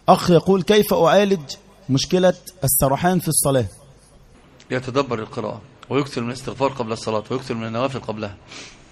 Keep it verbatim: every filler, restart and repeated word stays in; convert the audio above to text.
أخ يقول: كيف أعالج مشكلة السرحان في الصلاة؟ يتدبر القراءة ويكثر من الاستغفار قبل الصلاة ويكثر من النوافل قبلها.